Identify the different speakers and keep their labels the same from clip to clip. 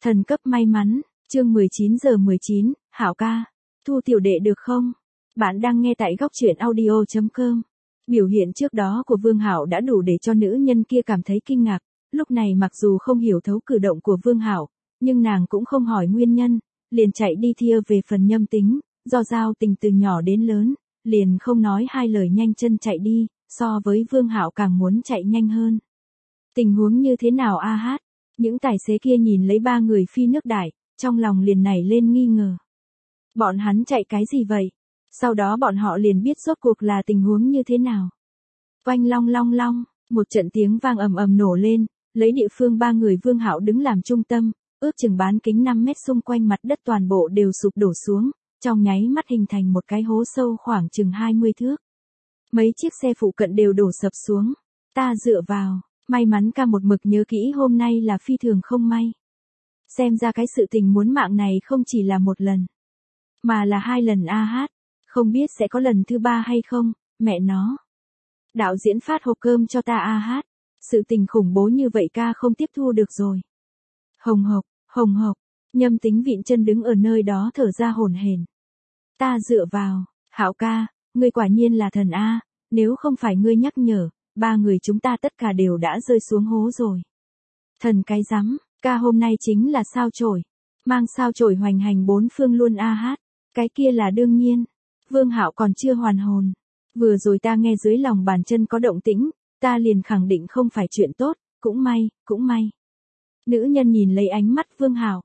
Speaker 1: Thần cấp may mắn, chương 19:19, Hảo ca, thu tiểu đệ được không? Bạn đang nghe tại góc truyện audio.com. Biểu hiện trước đó của Vương Hảo đã đủ để cho nữ nhân kia cảm thấy kinh ngạc, lúc này mặc dù không hiểu thấu cử động của Vương Hảo, nhưng nàng cũng không hỏi nguyên nhân, liền chạy đi thia về phần nhâm tính, do giao tình từ nhỏ đến lớn, liền không nói hai lời nhanh chân chạy đi, so với Vương Hảo càng muốn chạy nhanh hơn. Tình huống như thế nào a hát? Những tài xế kia nhìn lấy ba người phi nước đại, trong lòng liền nảy lên nghi ngờ. Bọn hắn chạy cái gì vậy? Sau đó bọn họ liền biết rốt cuộc là tình huống như thế nào. Oanh long long long, một trận tiếng vang ầm ầm nổ lên, lấy địa phương ba người Vương Hảo đứng làm trung tâm, ước chừng bán kính 5 mét xung quanh mặt đất toàn bộ đều sụp đổ xuống, trong nháy mắt hình thành một cái hố sâu khoảng chừng 20 thước. Mấy chiếc xe phụ cận đều đổ sập xuống. Ta dựa vào, may mắn ca một mực nhớ kỹ hôm nay là phi thường không may. Xem ra cái sự tình muốn mạng này không chỉ là một lần, mà là 2 lần a hát. Không biết sẽ có lần thứ 3 hay không, mẹ nó. Đạo diễn phát hộp cơm cho ta a hát. Sự tình khủng bố như vậy ca không tiếp thu được rồi. Hồng hộc, Nhâm Tính vịn chân đứng ở nơi đó thở ra hổn hển. Ta dựa vào, Hảo ca, ngươi quả nhiên là thần a, nếu không phải ngươi nhắc nhở, ba người chúng ta tất cả đều đã rơi xuống hố rồi. Thần cái rắm, ca hôm nay chính là sao chổi, mang sao chổi hoành hành bốn phương luôn a hát, cái kia là đương nhiên. Vương Hạo còn chưa hoàn hồn. Vừa rồi ta nghe dưới lòng bàn chân có động tĩnh, ta liền khẳng định không phải chuyện tốt, cũng may. Nữ nhân nhìn lấy ánh mắt Vương Hạo,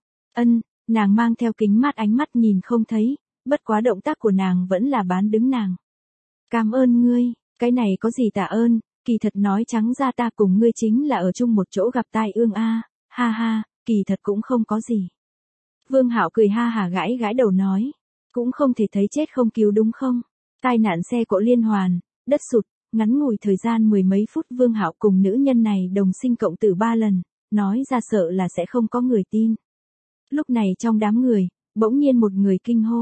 Speaker 1: nàng mang theo kính mát ánh mắt nhìn không thấy, bất quá động tác của nàng vẫn là bán đứng nàng. Cảm ơn ngươi, cái này có gì tạ ơn, kỳ thật nói trắng ra ta cùng ngươi chính là ở chung một chỗ gặp tai ương a, ha ha, kỳ thật cũng không có gì. Vương Hạo cười ha hả gãi đầu nói, cũng không thể thấy chết không cứu đúng không? Tai nạn xe cộ liên hoàn, đất sụt, ngắn ngủi thời gian 10 mấy phút Vương Hạo cùng nữ nhân này đồng sinh cộng tử 3 lần, nói ra sợ là sẽ không có người tin. Lúc này trong đám người, bỗng nhiên một người kinh hô.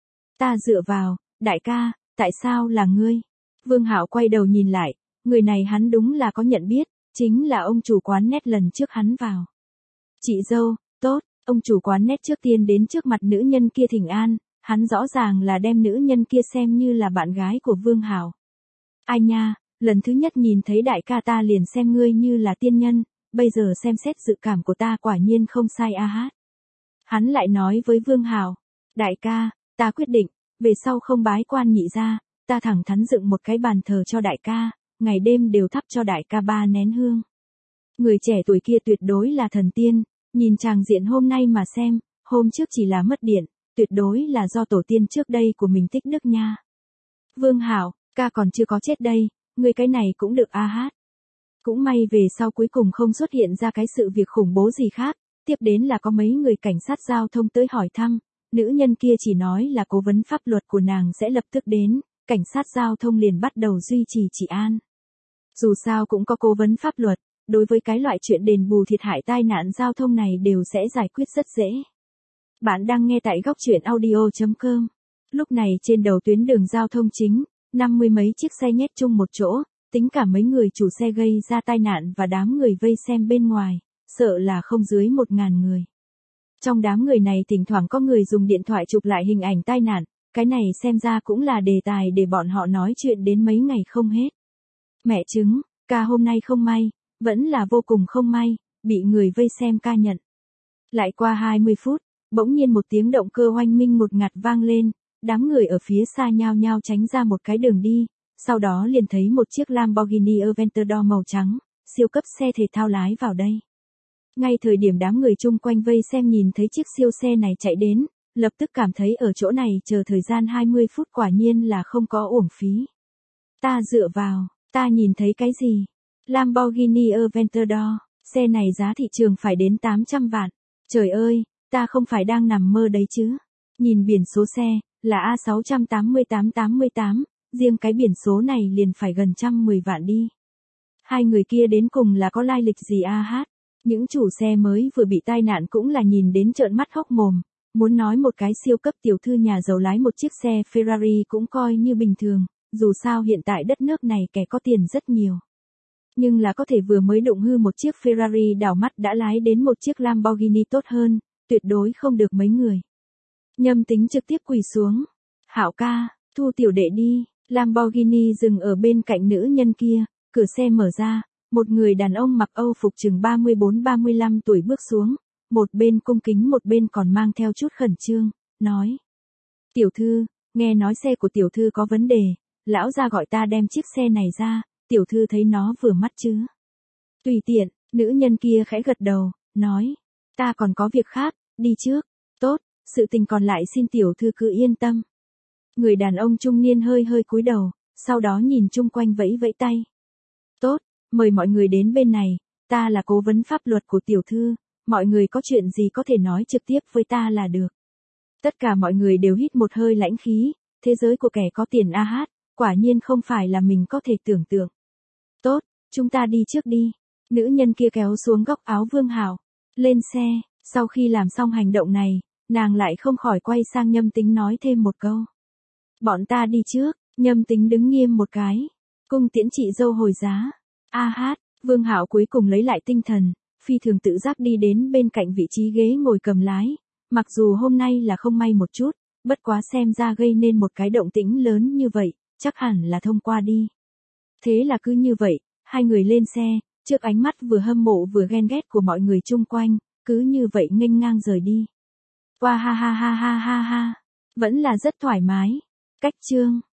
Speaker 1: Ta dựa vào, đại ca, tại sao là ngươi? Vương Hạo quay đầu nhìn lại, người này hắn đúng là có nhận biết, chính là ông chủ quán nét lần trước hắn vào. Chị dâu, tốt, ông chủ quán nét trước tiên đến trước mặt nữ nhân kia thỉnh an, hắn rõ ràng là đem nữ nhân kia xem như là bạn gái của Vương Hạo. Ai nha, lần thứ nhất nhìn thấy đại ca ta liền xem ngươi như là tiên nhân, bây giờ xem xét dự cảm của ta quả nhiên không sai a hát. Hắn lại nói với Vương Hạo, đại ca, ta quyết định, về sau không bái quan nhị gia, ta thẳng thắn dựng một cái bàn thờ cho đại ca, ngày đêm đều thắp cho đại ca 3 nén hương. Người trẻ tuổi kia tuyệt đối là thần tiên, nhìn tràng diện hôm nay mà xem, hôm trước chỉ là mất điện, tuyệt đối là do tổ tiên trước đây của mình tích đức nha. Vương Hạo, ca còn chưa có chết đây, người cái này cũng được a hát. Cũng may về sau cuối cùng không xuất hiện ra cái sự việc khủng bố gì khác, tiếp đến là có mấy người cảnh sát giao thông tới hỏi thăm, nữ nhân kia chỉ nói là cố vấn pháp luật của nàng sẽ lập tức đến, cảnh sát giao thông liền bắt đầu duy trì trị an. Dù sao cũng có cố vấn pháp luật, đối với cái loại chuyện đền bù thiệt hại tai nạn giao thông này đều sẽ giải quyết rất dễ. Bạn đang nghe tại góc truyện audio.com. Lúc này trên đầu tuyến đường giao thông chính, 50 mấy chiếc xe nhét chung một chỗ, tính cả mấy người chủ xe gây ra tai nạn và đám người vây xem bên ngoài, sợ là không dưới 1.000 người. Trong đám người này thỉnh thoảng có người dùng điện thoại chụp lại hình ảnh tai nạn, cái này xem ra cũng là đề tài để bọn họ nói chuyện đến mấy ngày không hết. Mẹ chứng, ca hôm nay không may, vẫn là vô cùng không may, bị người vây xem ca nhận. Lại qua 20 phút, bỗng nhiên một tiếng động cơ oanh minh một ngạt vang lên, đám người ở phía xa nhao nhao tránh ra một cái đường đi, sau đó liền thấy một chiếc Lamborghini Aventador màu trắng, siêu cấp xe thể thao lái vào đây. Ngay thời điểm đám người chung quanh vây xem nhìn thấy chiếc siêu xe này chạy đến, lập tức cảm thấy ở chỗ này chờ thời gian 20 phút quả nhiên là không có uổng phí. Ta dựa vào, ta nhìn thấy cái gì? Lamborghini Aventador, xe này giá thị trường phải đến 800 vạn. Trời ơi, ta không phải đang nằm mơ đấy chứ. Nhìn biển số xe, là A68888, riêng cái biển số này liền phải gần 110 vạn đi. Hai người kia đến cùng là có lai lịch gì a hát? Những chủ xe mới vừa bị tai nạn cũng là nhìn đến trợn mắt hốc mồm. Muốn nói một cái siêu cấp tiểu thư nhà giàu lái một chiếc xe Ferrari cũng coi như bình thường, dù sao hiện tại đất nước này kẻ có tiền rất nhiều. Nhưng là có thể vừa mới đụng hư một chiếc Ferrari đảo mắt đã lái đến một chiếc Lamborghini tốt hơn, tuyệt đối không được mấy người. Nhâm Tính trực tiếp quỳ xuống. Hạo ca, thu tiểu đệ đi. Lamborghini dừng ở bên cạnh nữ nhân kia, cửa xe mở ra, một người đàn ông mặc Âu phục chừng 34-35 tuổi bước xuống, một bên cung kính một bên còn mang theo chút khẩn trương, nói. Tiểu thư, nghe nói xe của tiểu thư có vấn đề, lão gia gọi ta đem chiếc xe này ra, tiểu thư thấy nó vừa mắt chứ. Tùy tiện, nữ nhân kia khẽ gật đầu, nói. Ta còn có việc khác, đi trước. Tốt, sự tình còn lại xin tiểu thư cứ yên tâm. Người đàn ông trung niên hơi hơi cúi đầu, sau đó nhìn chung quanh vẫy vẫy tay. Tốt, mời mọi người đến bên này, ta là cố vấn pháp luật của tiểu thư, mọi người có chuyện gì có thể nói trực tiếp với ta là được. Tất cả mọi người đều hít một hơi lãnh khí, thế giới của kẻ có tiền a hát, quả nhiên không phải là mình có thể tưởng tượng. Tốt, chúng ta đi trước đi. Nữ nhân kia kéo xuống góc áo Vương Hạo, lên xe, sau khi làm xong hành động này, nàng lại không khỏi quay sang Nhâm Tính nói thêm một câu. Bọn ta đi trước. Nhâm Tính đứng nghiêm một cái, cung tiễn chị dâu hồi giá. A hát, Vương Hạo cuối cùng lấy lại tinh thần, phi thường tự giác đi đến bên cạnh vị trí ghế ngồi cầm lái, mặc dù hôm nay là không may một chút, bất quá xem ra gây nên một cái động tĩnh lớn như vậy, chắc hẳn là thông qua đi. Thế là cứ như vậy, hai người lên xe, trước ánh mắt vừa hâm mộ vừa ghen ghét của mọi người chung quanh, cứ như vậy nghênh ngang rời đi. Wow ha ha ha ha ha ha, vẫn là rất thoải mái. Cách chương